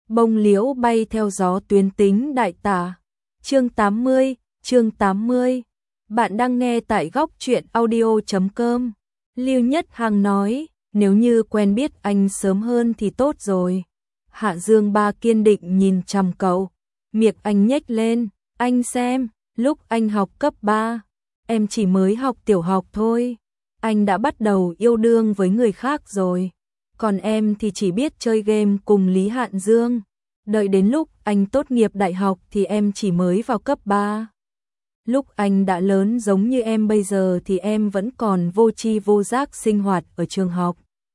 Bông liễu bay theo gió tuyến tính đại tả. Chương 80. Bạn đang nghe tại góc truyện audio.com. Lưu Nhất Hằng nói, nếu như quen biết anh sớm hơn thì tốt rồi. Hạ Dương Ba kiên định nhìn chằm cậu, miệng anh nhếch lên, anh xem, lúc anh học cấp 3, em chỉ mới học tiểu học thôi, anh đã bắt đầu yêu đương với người khác rồi, còn em thì chỉ biết chơi game cùng Lý Hạn Dương. Đợi đến lúc anh tốt nghiệp đại học thì em chỉ mới vào cấp 3. Lúc anh đã lớn giống như em bây giờ thì em vẫn còn vô tri vô giác sinh hoạt ở trường học.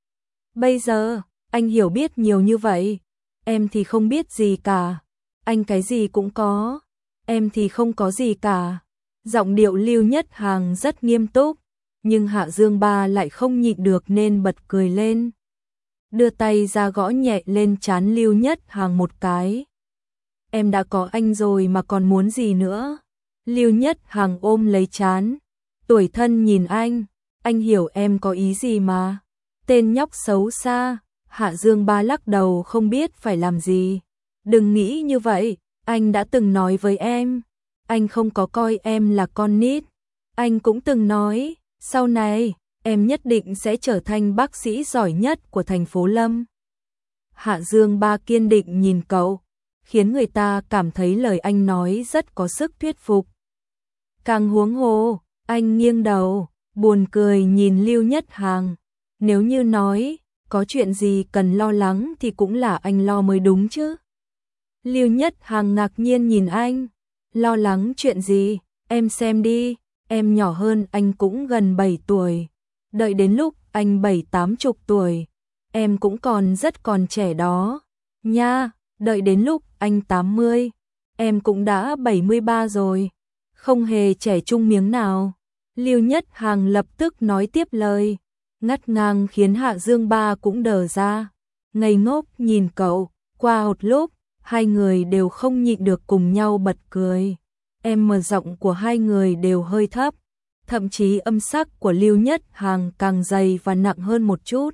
Bây giờ, anh hiểu biết nhiều như vậy, em thì không biết gì cả. Anh cái gì cũng có, em thì không có gì cả. Giọng điệu Lưu Nhất Hằng rất nghiêm túc, nhưng Hạ Dương Ba lại không nhịn được nên bật cười lên. Đưa tay ra gõ nhẹ lên trán Lưu Nhất Hằng một cái. Em đã có anh rồi mà còn muốn gì nữa? Lưu Nhất Hằng ôm lấy trán, tủi thân nhìn anh hiểu em có ý gì mà. Tên nhóc xấu xa. Hạ Dương Ba lắc đầu không biết phải làm gì. Đừng nghĩ như vậy, anh đã từng nói với em, anh không có coi em là con nít. Anh cũng từng nói, sau này, em nhất định sẽ trở thành bác sĩ giỏi nhất của thành phố Lâm. Hạ Dương Ba kiên định nhìn cậu, khiến người ta cảm thấy lời anh nói rất có sức thuyết phục. Càng huống hồ, anh nghiêng đầu, buồn cười nhìn Lưu Nhất Hằng. Nếu như nói, có chuyện gì cần lo lắng thì cũng là anh lo mới đúng chứ. Lưu Nhất Hằng ngạc nhiên nhìn anh. Lo lắng chuyện gì? Em xem đi, em nhỏ hơn anh cũng gần 7 tuổi. Đợi đến lúc anh 7-80 tuổi, em cũng còn trẻ đó. Nha, đợi đến lúc anh 80, em cũng đã 73 rồi. Không hề trẻ trung miếng nào. Lưu Nhất Hằng lập tức nói tiếp lời, ngắt ngang khiến Hạ Dương Ba cũng đờ ra. Ngây ngốc nhìn cậu, qua một lúc, hai người đều không nhịn được cùng nhau bật cười. Em giọng của hai người đều hơi thấp, thậm chí âm sắc của Lưu Nhất Hằng càng dày và nặng hơn một chút.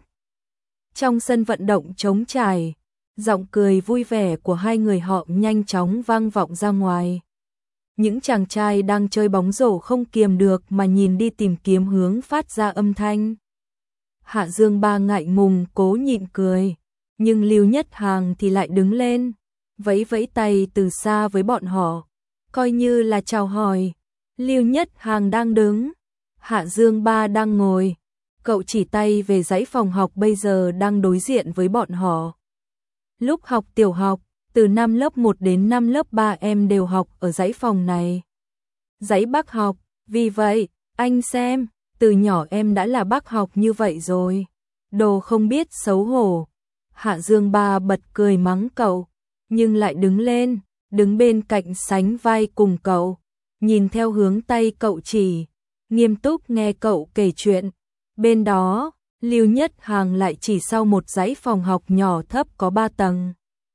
Trong sân vận động trống trải, giọng cười vui vẻ của hai người họ nhanh chóng vang vọng ra ngoài. Những chàng trai đang chơi bóng rổ không kiềm được mà nhìn đi tìm kiếm hướng phát ra âm thanh. Hạ Dương Ba ngại ngùng cố nhịn cười, nhưng Lưu Nhất Hằng thì lại đứng lên, vẫy vẫy tay từ xa với bọn họ, coi như là chào hỏi. Lưu Nhất Hằng đang đứng, Hạ Dương Ba đang ngồi, cậu chỉ tay về dãy phòng học bây giờ đang đối diện với bọn họ. Lúc học tiểu học, từ năm lớp 1 đến năm lớp 3 em đều học ở dãy phòng này. Dãy bác học, vì vậy, anh xem, từ nhỏ em đã là bác học như vậy rồi. Đồ không biết xấu hổ. Hạ Dương Ba bật cười mắng cậu, nhưng lại đứng lên, đứng bên cạnh sánh vai cùng cậu, nhìn theo hướng tay cậu chỉ, nghiêm túc nghe cậu kể chuyện. Bên đó, Lưu Nhất Hằng lại chỉ sau một dãy phòng học nhỏ thấp có 3 tầng.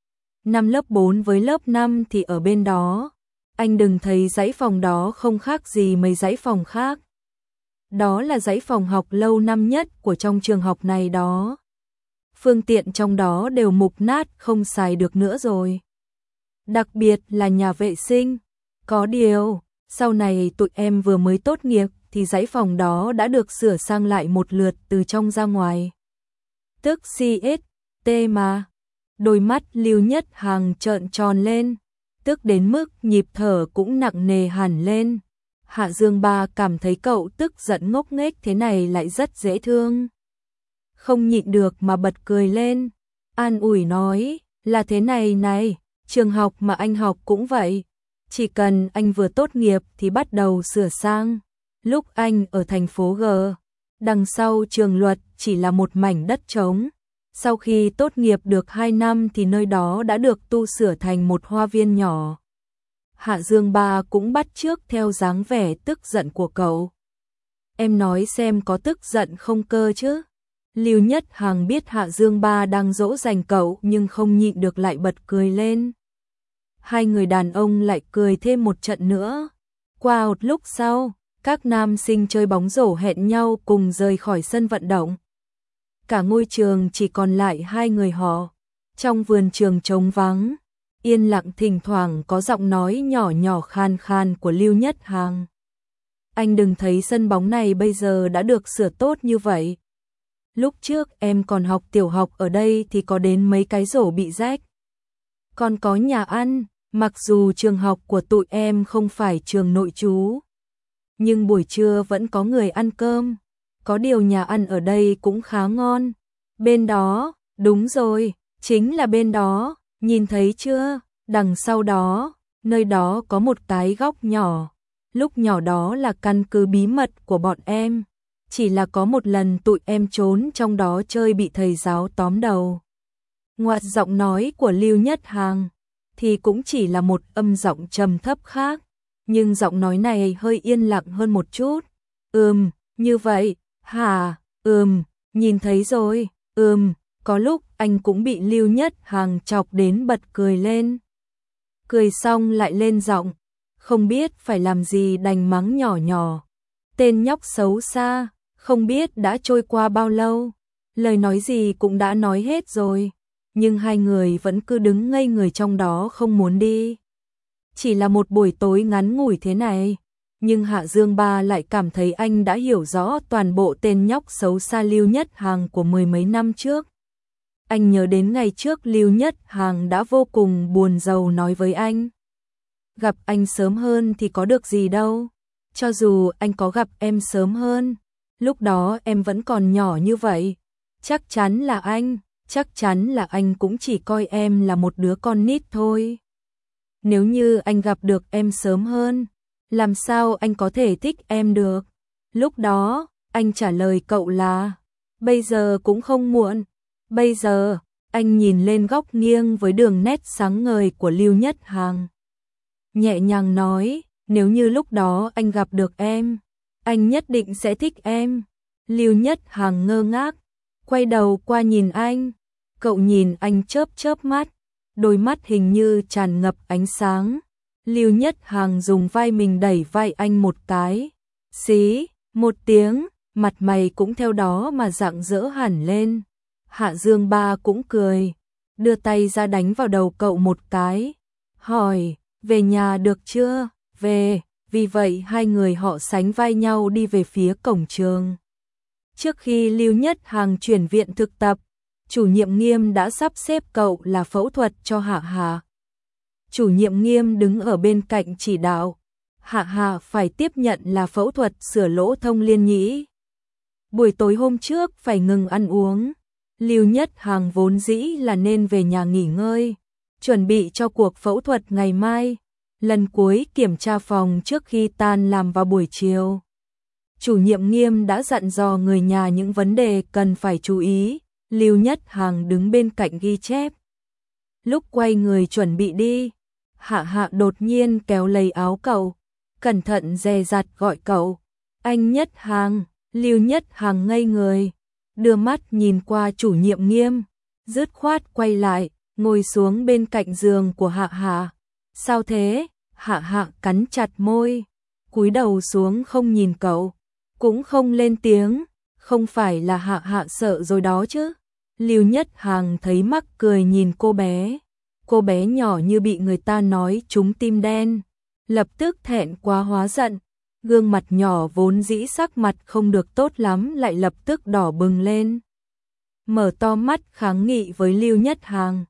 Năm lớp 4 với lớp 5 thì ở bên đó. Anh đừng thấy dãy phòng đó không khác gì mấy dãy phòng khác. Đó là dãy phòng học lâu năm nhất của trong trường học này đó. Phương tiện trong đó đều mục nát không xài được nữa rồi. Đặc biệt là nhà vệ sinh. Có điều, sau này tụi em vừa mới tốt nghiệp thì dãy phòng đó đã được sửa sang lại một lượt từ trong ra ngoài. Tức CST mà. Đôi mắt Lưu Nhất Hằng trợn tròn lên, tức đến mức nhịp thở cũng nặng nề hẳn lên. Hạ Dương Ba cảm thấy cậu tức giận ngốc nghếch thế này lại rất dễ thương. Không nhịn được mà bật cười lên, an ủi nói, là thế này này, trường học mà anh học cũng vậy. Chỉ cần anh vừa tốt nghiệp thì bắt đầu sửa sang. Lúc anh ở thành phố G, đằng sau trường luật chỉ là một mảnh đất trống. Sau khi tốt nghiệp được 2 năm thì nơi đó đã được tu sửa thành một hoa viên nhỏ. Hạ Dương Ba cũng bắt chước theo dáng vẻ tức giận của cậu. Em nói xem có tức giận không cơ chứ? Lưu Nhất Hằng biết Hạ Dương Ba đang dỗ dành cậu nhưng không nhịn được lại bật cười lên. Hai người đàn ông lại cười thêm một trận nữa. Qua một lúc sau, các nam sinh chơi bóng rổ hẹn nhau cùng rời khỏi sân vận động. Cả ngôi trường chỉ còn lại hai người họ. Trong vườn trường trống vắng, yên lặng, thỉnh thoảng có giọng nói nhỏ nhỏ khan khan của Lưu Nhất Hằng. Anh đừng thấy sân bóng này bây giờ đã được sửa tốt như vậy. Lúc trước em còn học tiểu học ở đây thì có đến mấy cái rổ bị rách. Còn có nhà ăn, mặc dù trường học của tụi em không phải trường nội trú, nhưng buổi trưa vẫn có người ăn cơm. Có điều nhà ăn ở đây cũng khá ngon. Bên đó, đúng rồi, chính là bên đó, nhìn thấy chưa? Đằng sau đó, nơi đó có một cái góc nhỏ. Lúc nhỏ đó là căn cứ bí mật của bọn em. Chỉ là có một lần tụi em trốn trong đó chơi bị thầy giáo tóm đầu. Ngoặt giọng nói của Lưu Nhất Hằng thì cũng chỉ là một âm giọng trầm thấp khác, nhưng giọng nói này hơi yên lặng hơn một chút. Như vậy, hả? Nhìn thấy rồi. Có lúc anh cũng bị Lưu Nhất Hằng chọc đến bật cười lên. Cười xong lại lên giọng, không biết phải làm gì đành mắng nhỏ nhỏ. Tên nhóc xấu xa, không biết đã trôi qua bao lâu. Lời nói gì cũng đã nói hết rồi, nhưng hai người vẫn cứ đứng ngây người trong đó không muốn đi. Chỉ là một buổi tối ngắn ngủi thế này, nhưng Hạ Dương Ba lại cảm thấy anh đã hiểu rõ toàn bộ tên nhóc xấu xa Lưu Nhất Hằng của mười mấy năm trước. Anh nhớ đến ngày trước Lưu Nhất Hằng đã vô cùng buồn rầu nói với anh. Gặp anh sớm hơn thì có được gì đâu. Cho dù anh có gặp em sớm hơn, lúc đó em vẫn còn nhỏ như vậy. Chắc chắn là anh cũng chỉ coi em là một đứa con nít thôi. Nếu như anh gặp được em sớm hơn, làm sao anh có thể thích em được? Lúc đó, anh trả lời cậu là, bây giờ cũng không muộn. Bây giờ, anh nhìn lên góc nghiêng với đường nét sáng ngời của Lưu Nhất Hằng. Nhẹ nhàng nói, nếu như lúc đó anh gặp được em, anh nhất định sẽ thích em. Lưu Nhất Hằng ngơ ngác, quay đầu qua nhìn anh. Cậu nhìn anh chớp chớp mắt, đôi mắt hình như tràn ngập ánh sáng. Lưu Nhất Hằng dùng vai mình đẩy vai anh một cái. Xí, một tiếng, mặt mày cũng theo đó mà rạng rỡ hẳn lên. Hạ Dương Ba cũng cười, đưa tay ra đánh vào đầu cậu một cái. Hỏi, về nhà được chưa? Về. Vì vậy hai người họ sánh vai nhau đi về phía cổng trường. Trước khi Lưu Nhất Hằng chuyển viện thực tập, chủ nhiệm Nghiêm đã sắp xếp cậu là phẫu thuật cho Hạ Hạ. Chủ nhiệm Nghiêm đứng ở bên cạnh chỉ đạo, Hạ Hạ phải tiếp nhận là phẫu thuật sửa lỗ thông liên nhĩ. Buổi tối hôm trước phải ngừng ăn uống. Lưu Nhất Hằng vốn dĩ là nên về nhà nghỉ ngơi, chuẩn bị cho cuộc phẫu thuật ngày mai. Lần cuối kiểm tra phòng trước khi tan làm vào buổi chiều. Chủ nhiệm Nghiêm đã dặn dò người nhà những vấn đề cần phải chú ý. Lưu Nhất Hằng đứng bên cạnh ghi chép. Lúc quay người chuẩn bị đi, Hạ Hạ đột nhiên kéo lấy áo cậu, cẩn thận dè dặt gọi cậu. Anh Nhất Hằng. Lưu Nhất Hằng ngây người, đưa mắt nhìn qua chủ nhiệm Nghiêm, dứt khoát quay lại, ngồi xuống bên cạnh giường của Hạ Hạ. Sao thế? Hạ Hạ cắn chặt môi, cúi đầu xuống không nhìn cậu, cũng không lên tiếng. Không phải là Hạ Hạ sợ rồi đó chứ? Lưu Nhất Hằng thấy mắc cười nhìn cô bé nhỏ như bị người ta nói trúng tim đen, lập tức thẹn quá hóa giận, gương mặt nhỏ vốn dĩ sắc mặt không được tốt lắm lại lập tức đỏ bừng lên. Mở to mắt kháng nghị với Lưu Nhất Hằng.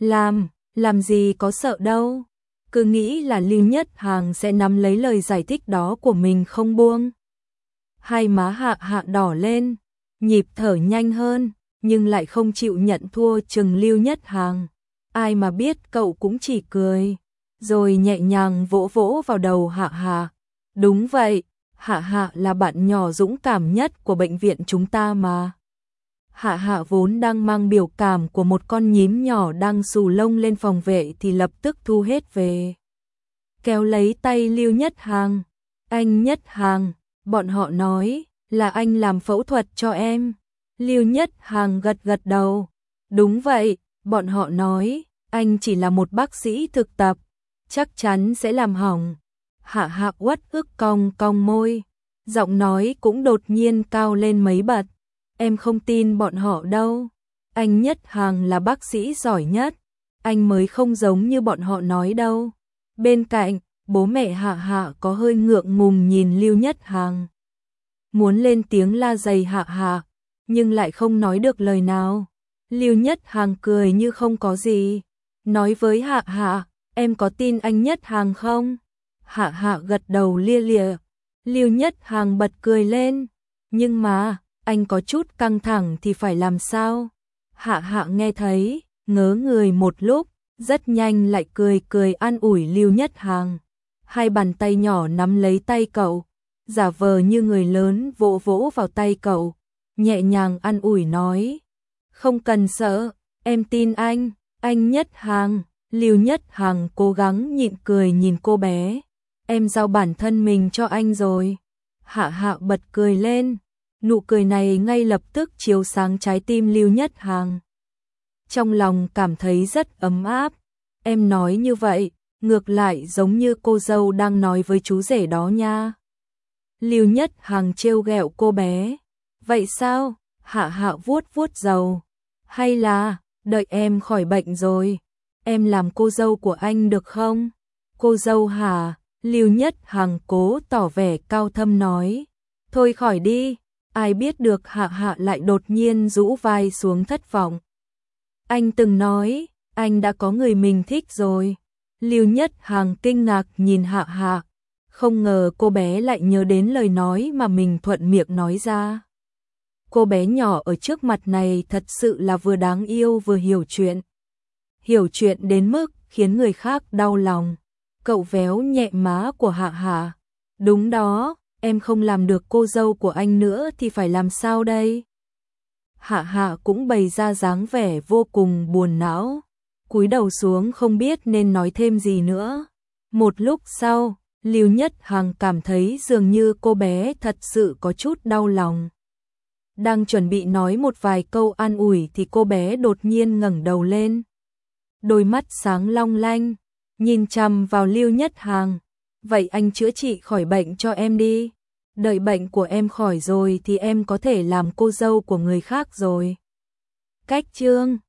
Làm gì có sợ đâu. Cứ nghĩ là Lưu Nhất Hằng sẽ nắm lấy lời giải thích đó của mình không buông. Hai má Hạ Hạ đỏ lên, nhịp thở nhanh hơn, nhưng lại không chịu nhận thua chừng Lưu Nhất Hằng. Ai mà biết cậu cũng chỉ cười, rồi nhẹ nhàng vỗ vỗ vào đầu Hạ Hạ. Đúng vậy, Hạ Hạ là bạn nhỏ dũng cảm nhất của bệnh viện chúng ta mà. Hạ Hạ vốn đang mang biểu cảm của một con nhím nhỏ đang xù lông lên phòng vệ thì lập tức thu hết về. Kéo lấy tay Lưu Nhất Hằng. Anh Nhất Hằng, bọn họ nói là anh làm phẫu thuật cho em. Lưu Nhất Hằng gật gật đầu. Đúng vậy, bọn họ nói anh chỉ là một bác sĩ thực tập, chắc chắn sẽ làm hỏng. Hạ Hạ uất ức cong cong môi, giọng nói cũng đột nhiên cao lên mấy bậc. Em không tin bọn họ đâu. Anh Nhất Hàng là bác sĩ giỏi nhất, anh mới không giống như bọn họ nói đâu. Bên cạnh, bố mẹ Hạ Hạ có hơi ngượng ngùng nhìn Lưu Nhất Hàng. Muốn lên tiếng la dày Hạ Hạ, nhưng lại không nói được lời nào. Lưu Nhất Hàng cười như không có gì, nói với Hạ Hạ, em có tin anh Nhất Hàng không? Hạ Hạ gật đầu lia lịa. Lưu Nhất Hàng bật cười lên, nhưng mà, anh có chút căng thẳng thì phải làm sao? Hạ Hạ nghe thấy, ngớ người một lúc, rất nhanh lại cười cười an ủi Lưu Nhất Hàng. Hai bàn tay nhỏ nắm lấy tay cậu, giả vờ như người lớn vỗ vỗ vào tay cậu, nhẹ nhàng an ủi nói. Không cần sợ, em tin anh Nhất Hàng. Lưu Nhất Hàng cố gắng nhịn cười nhìn cô bé. Em giao bản thân mình cho anh rồi. Hạ Hạ bật cười lên, nụ cười này ngay lập tức chiếu sáng trái tim Lưu Nhất Hàng. Trong lòng cảm thấy rất ấm áp. Em nói như vậy, ngược lại giống như cô dâu đang nói với chú rể đó nha. Lưu Nhất Hàng trêu ghẹo cô bé. Vậy sao? Hạ Hạ vuốt vuốt râu. Hay là, đợi em khỏi bệnh rồi, em làm cô dâu của anh được không? Cô dâu hả? Lưu Nhất Hàng cố tỏ vẻ cao thâm nói. Thôi khỏi đi, ai biết được Hạ Hạ lại đột nhiên rũ vai xuống thất vọng. Anh từng nói, anh đã có người mình thích rồi. Lưu Nhất Hàng kinh ngạc nhìn Hạ Hạ, không ngờ cô bé lại nhớ đến lời nói mà mình thuận miệng nói ra. Cô bé nhỏ ở trước mặt này thật sự là vừa đáng yêu vừa hiểu chuyện. Hiểu chuyện đến mức khiến người khác đau lòng. Cậu véo nhẹ má của Hạ Hạ. Đúng đó, em không làm được cô dâu của anh nữa thì phải làm sao đây? Hạ Hạ cũng bày ra dáng vẻ vô cùng buồn não, cúi đầu xuống không biết nên nói thêm gì nữa. Một lúc sau, Lưu Nhất Hàng cảm thấy dường như cô bé thật sự có chút đau lòng. Đang chuẩn bị nói một vài câu an ủi thì cô bé đột nhiên ngẩng đầu lên. Đôi mắt sáng long lanh, nhìn chằm vào Lưu Nhất Hàng. Vậy anh chữa trị khỏi bệnh cho em đi. Đợi bệnh của em khỏi rồi thì em có thể làm cô dâu của người khác rồi. Cách chương